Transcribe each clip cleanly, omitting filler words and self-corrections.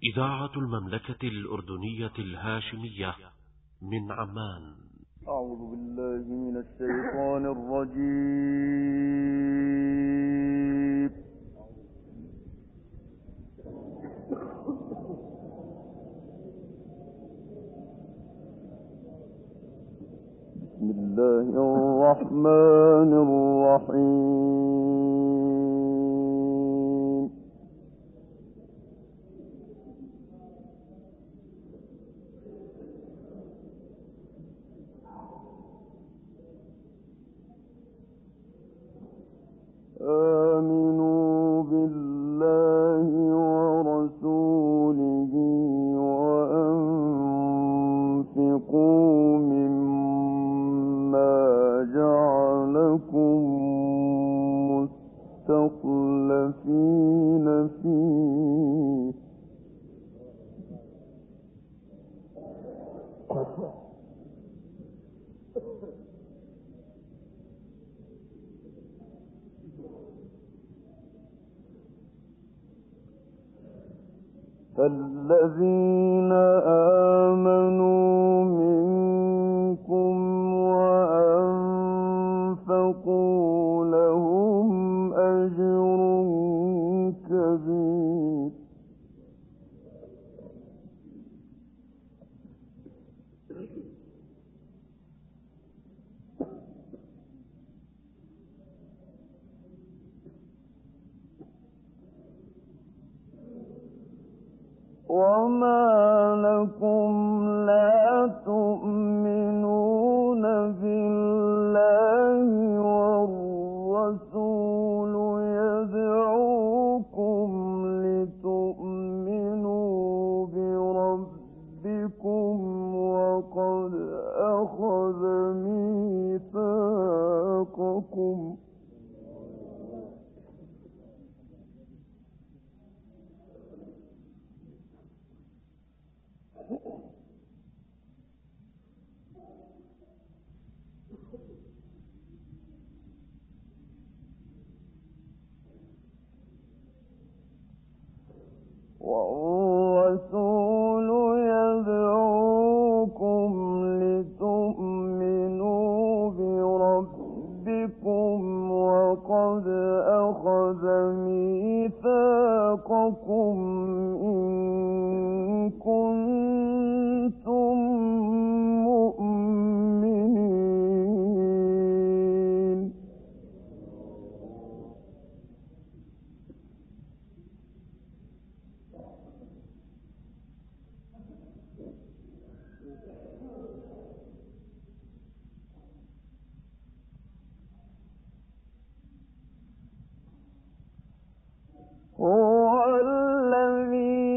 إذاعة المملكة الأردنية الهاشمية من عمان. أعوذ بالله من الشيطان الرجيم. بسم الله الرحمن الرحيم. آمنوا بالله ورسوله وأنفقوا مما جعلكم مستخلفين فيه فالذين آمنوا منكم وأنفقوا لهم أجر كبير. وما لكم لا تؤمنون بالله والرسول يدعوكم لتؤمنوا بربكم وقد أخذ ميثاقكم والرسول يدعوكم لتؤمنوا بربكم وقد أخذ ميثاقكم إن كنتم مؤمنين. هو الذي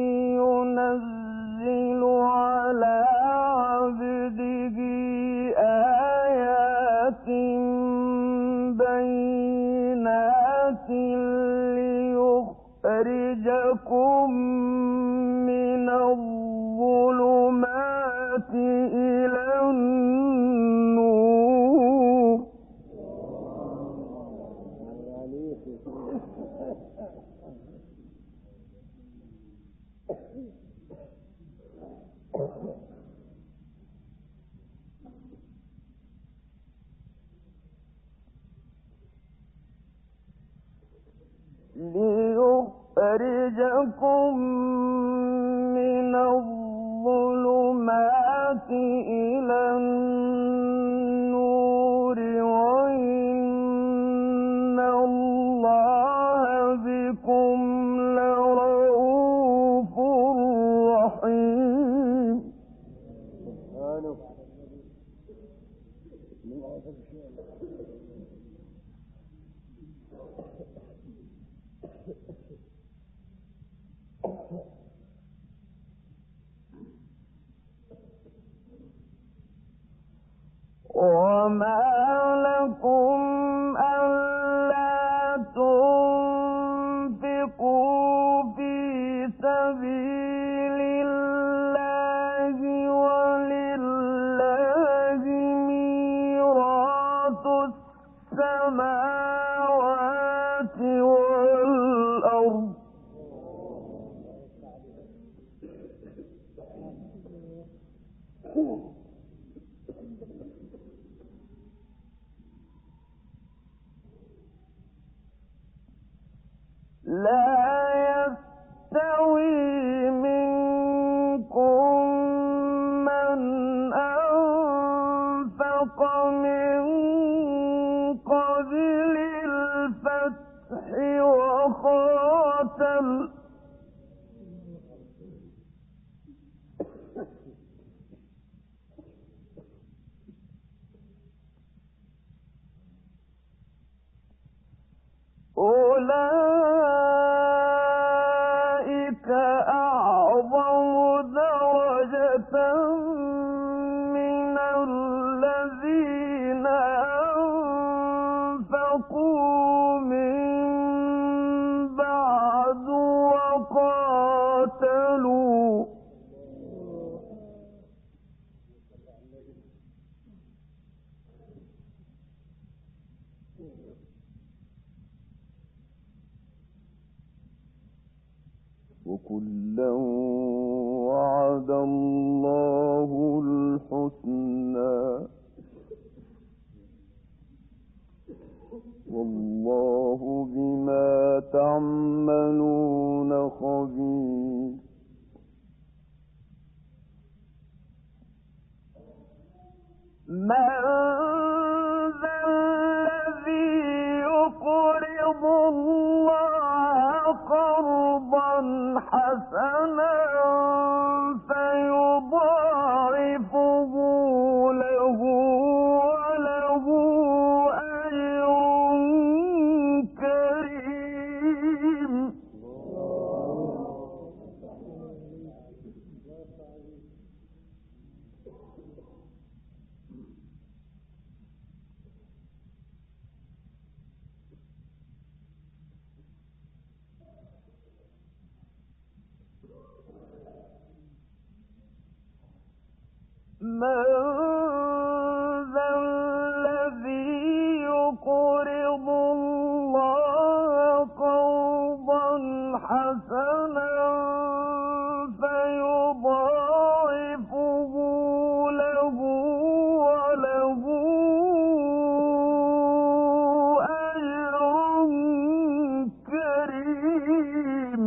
ينزل على عبده آيات بينات ليخرجكم من الظلمات إلى النور. ليخرجكم من الظلمات إلى النور وإن الله بكم لرؤوف رحيم. وما لكم ألا تنفقوا في سبيل الله ولله ميراث السماوات والأرض قاتلوا وكلا وعد الله الحسنى والله بما تعملون خبير من ذا الذي يقرض الله قرضا حسنا فيضاعفه له وله أجر كريم من ذا الذي يقرض الله قرضا حسنا فيضاعفه له وله أجر كريم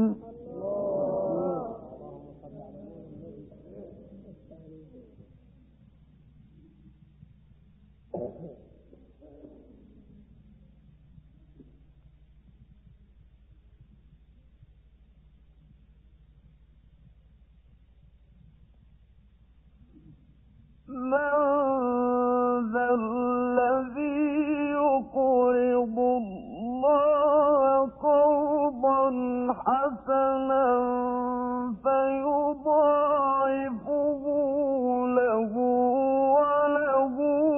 من ذا الذي يقرض الله قرضا حسنا فيضاعفه له وله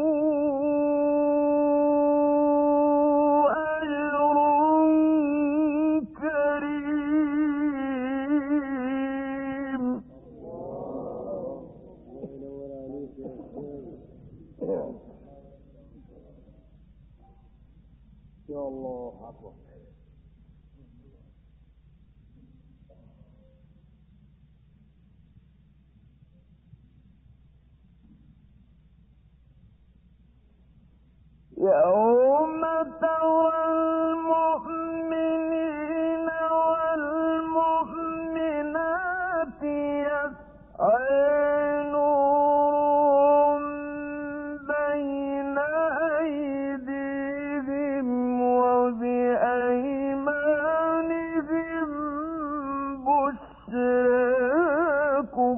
أجر كريم يا الله أكبر يوم ترى المؤمنين والمؤمنات يسعى نورهم بين أيديهم وبأيمانهم بشراكم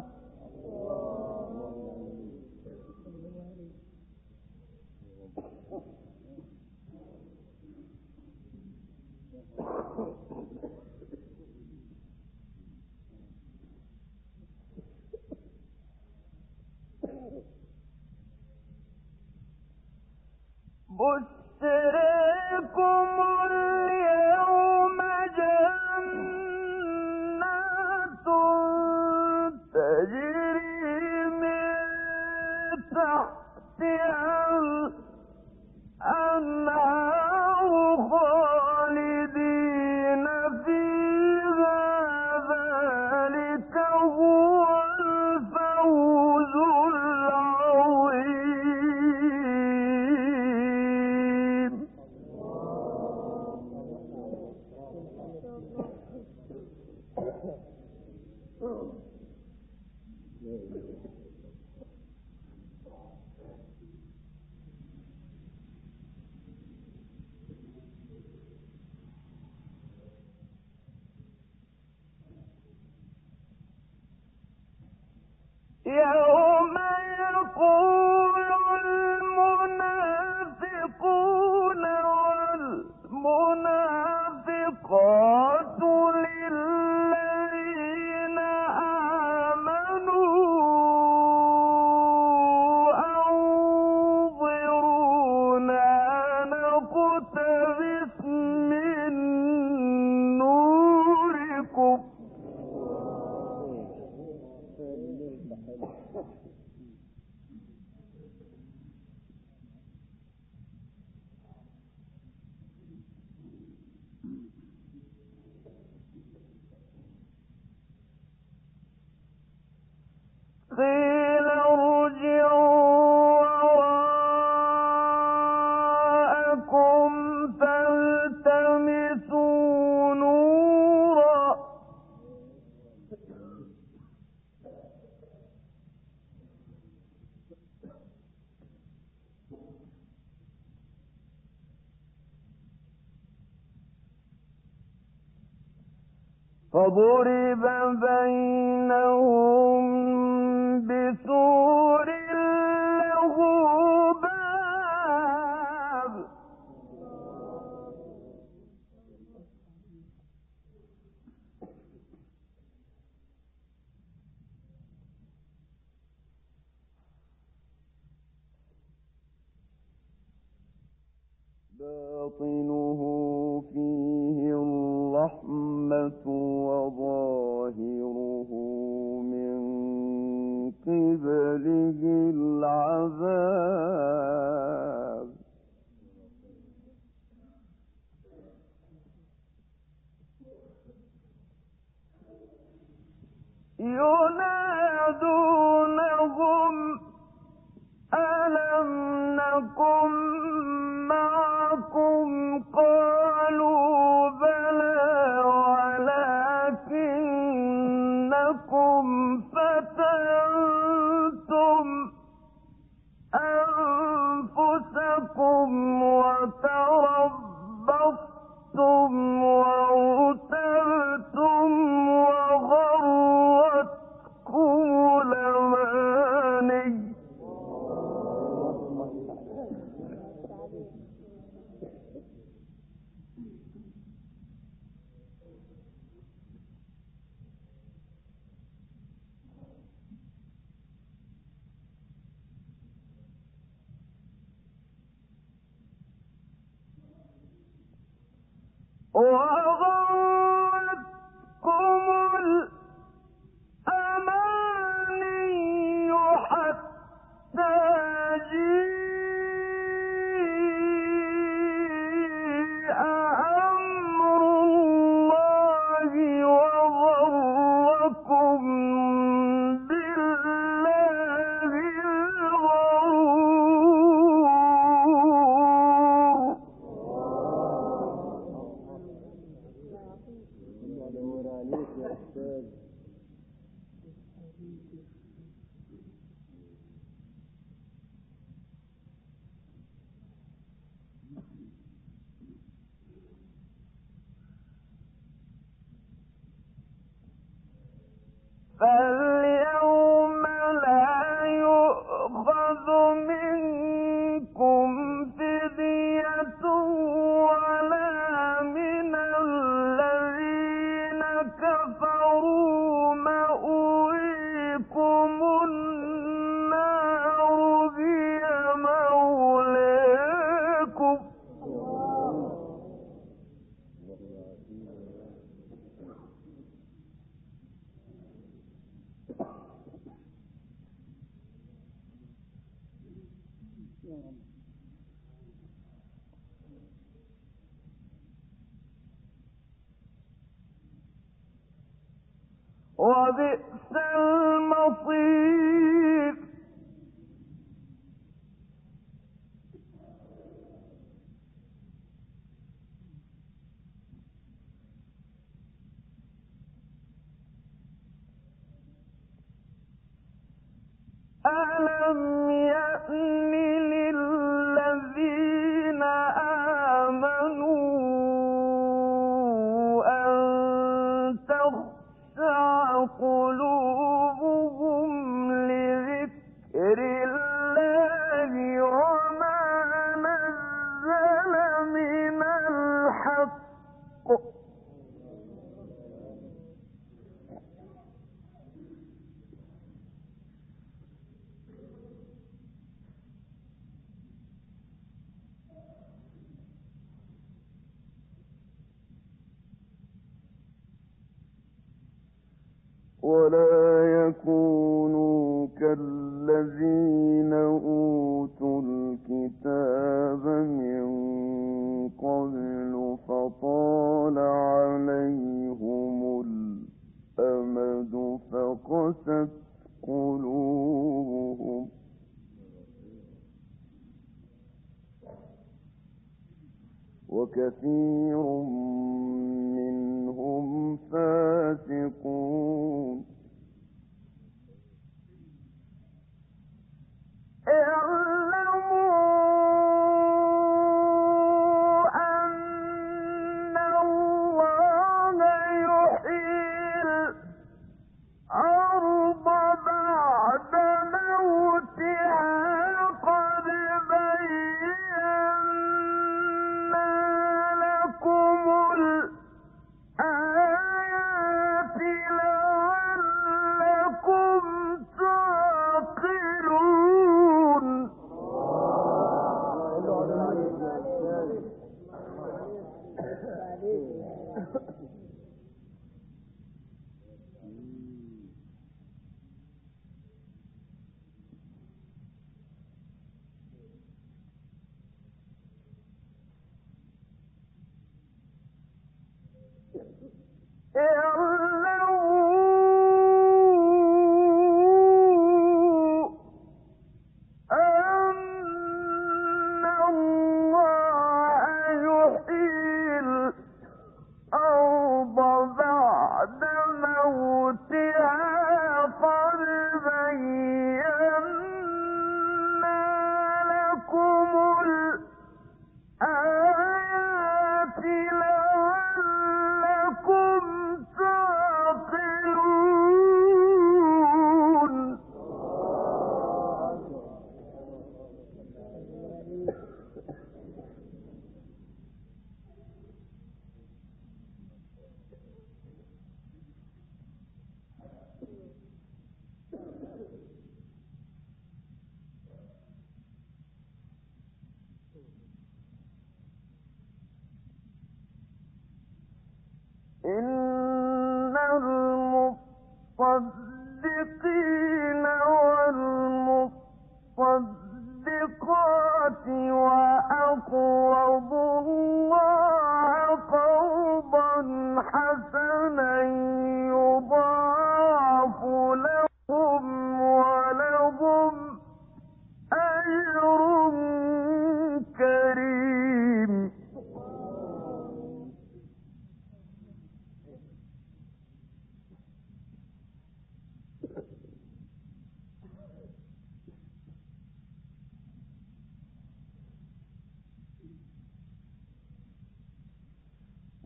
بشراكم اليوم جنات تجري من تحتها الأنهار خالدين فيها ذلك هو الفوز العظيم يوم يقول المنافقون والمنافقات للذين آمنوا أنظرونا نقتبس من نوركم قيل ارجعوا وراءكم فالتمسوا نورا فضرب بينهم بسور له باب باطنه فيه الرحمة وظاهره من قبله العذاب ينادونهم ألم نكن معكم قالوا بلى ولكنكم فتنتم أنفسكم وتربصتم وارتبتم وغرتكم الأماني وغرتكم الأماني حتى جاء أمر الله وغركم بالله الغرور فاليوم لا يؤخذ منكم فدية ولا من الذين كفروا مأويكم النار هي مولاكم وبئس المصير ألم يأن للذين آمنوا أن تخشع قلوبهم لذكر الله وما نزل من الحق ولا يكونوا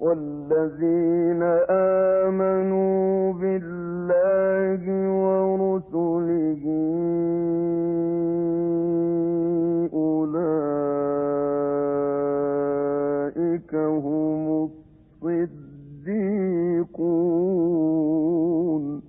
والذين آمنوا بالله ورسله أولئك هم الصديقون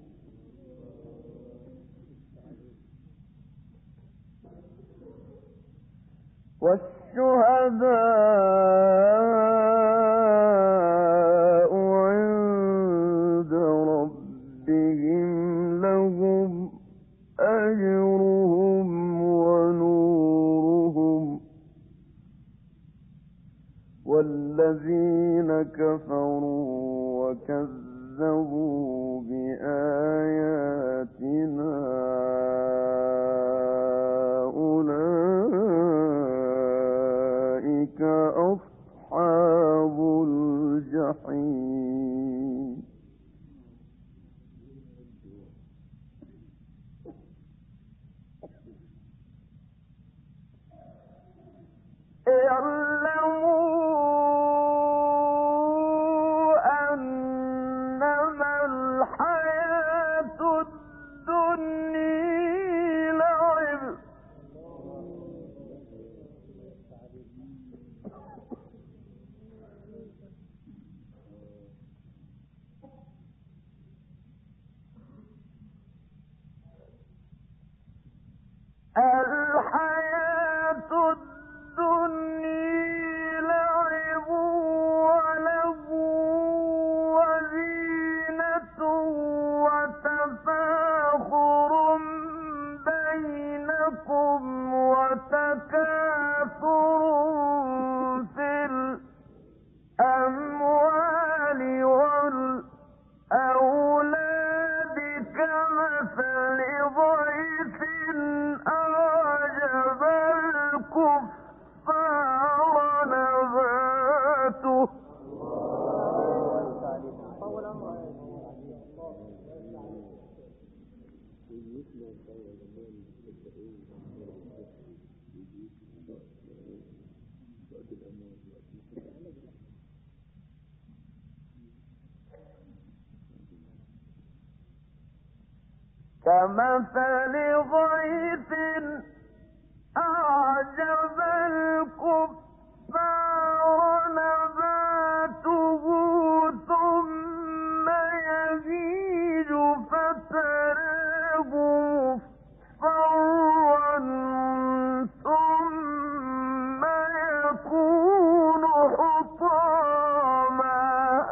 والشهداء عند ربهم لهم أجرهم ونورهم والذين كفروا وكذبوا بآياتنا أولئك أصحاب الجحيم اعلموا أنما الحياة الدنيا لعب الحياة الدنيا لعب ولهو وزينة وتفاخر بينكم وتكاثر في الأموال والأولاد كمثل ضيف أعجب الكفار نباته كمثل غيث أعجب الكفار نباته ثم يهيج فتراه مصفرا ثم يكون حطاما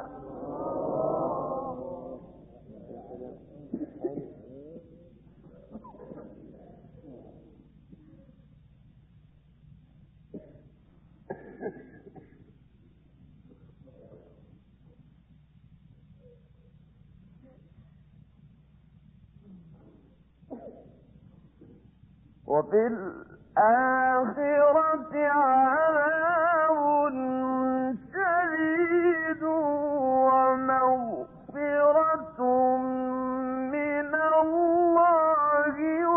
وفي الآخرة عذاب شديد ومغفرة من الله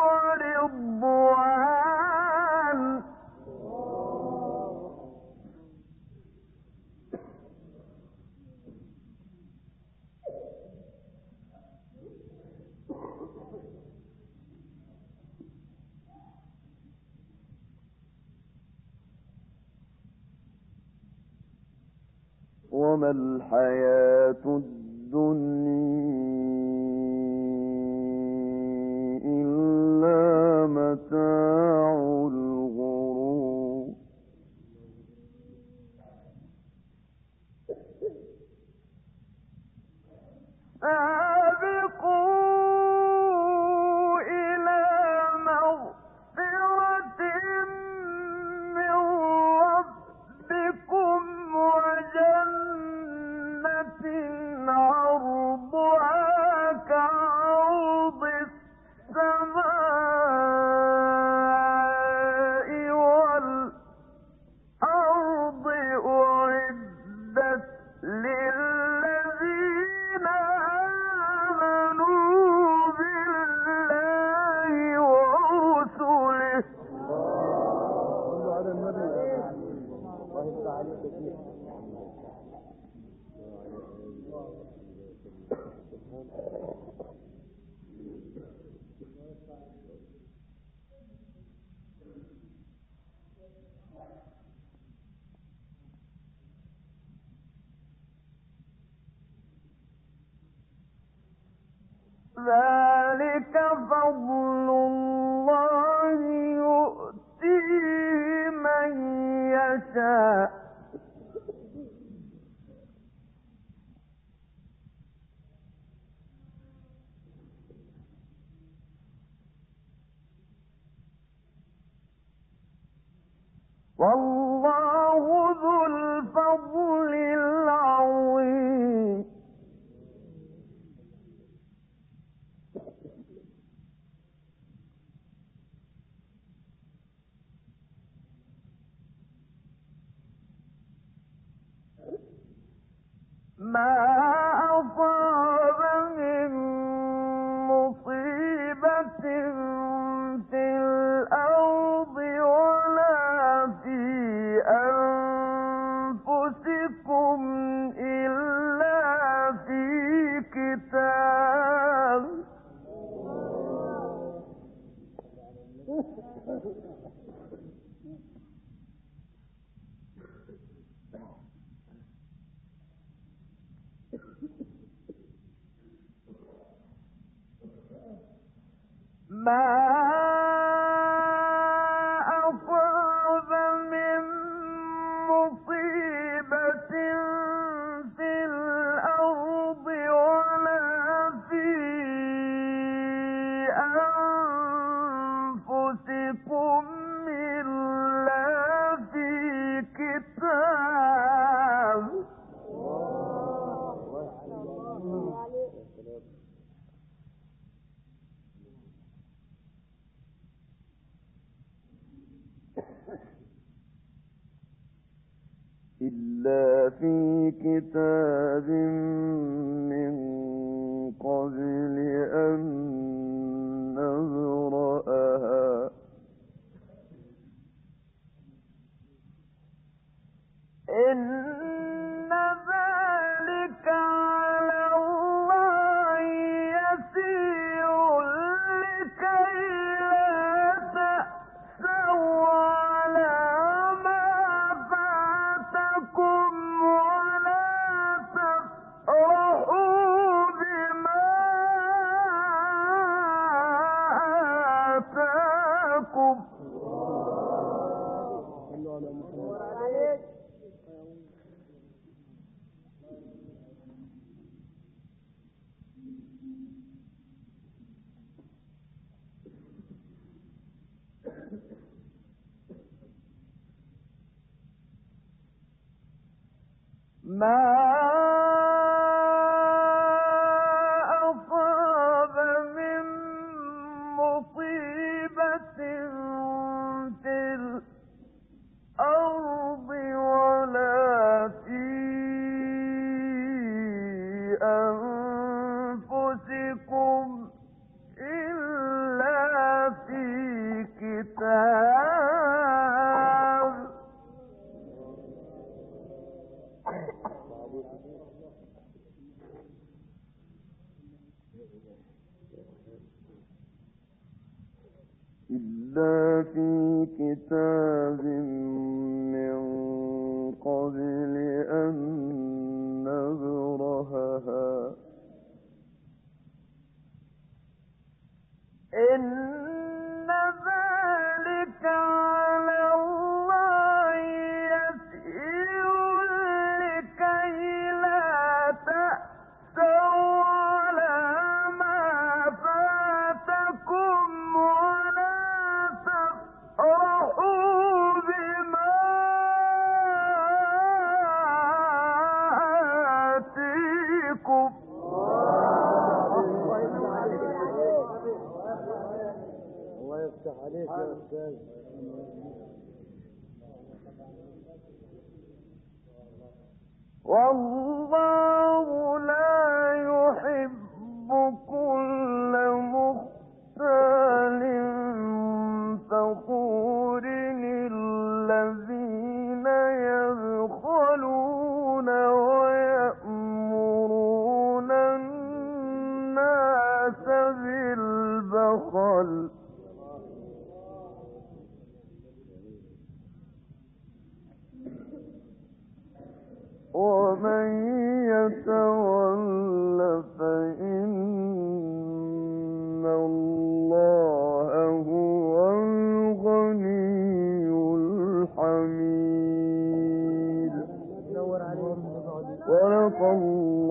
ورضوان وما الحياة الدنيا إلا متاع الغرور سابقوا إلى مغفرة من ربكم وجنة عرضها ذلك فضل الله يؤتيه من يشاء والله ذو الفضل العظيم ما أصاب من مصيبة في الأرض ولا في أنفسكم إلا في كتاب ما أصاب من مصيبة في الأرض ولا في أنفسكم إلا في كتاب إلا في كتاب من قبل أن نبرأها إن ذلك على الله يسير لكي لا تأسوا على ما فاتكم ولا تفرحوا بما آتاكم ما أصاب من مصيبة في الأرض ولا في أنفسكم إلا في كتاب إلا في كتاب من قبل أن نبرهها إن ذلك على الله يسير لكي لا تأسوا على ما فاتكم ولا تفرحوا بما آتيكم الله يفتح عليك يا أستاذ. والله لا يحب كل مختال فخور الذين يبخلون ويأمرون ومن يتول فإن الله هو الغني الحميد. صدق الله